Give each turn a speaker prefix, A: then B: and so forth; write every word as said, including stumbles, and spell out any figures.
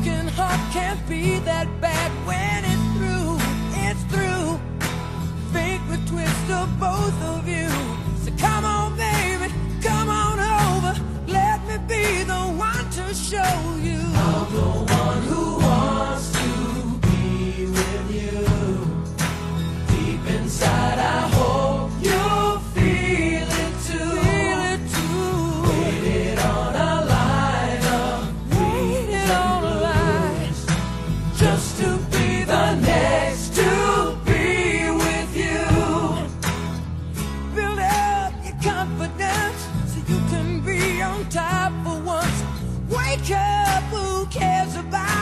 A: broken heart can't be that bad. When it's through, it's through. Fate would twist of both of you. So come on, baby, come on over. Let me be the one to show you. I'm the one who wants to be with you. Deep inside, I hope you'll feel it too. Feel it too. Waited on a line of waited on a line just to be the next to be with you. Build up your confidence so you can be on top for once. Wake up, who cares about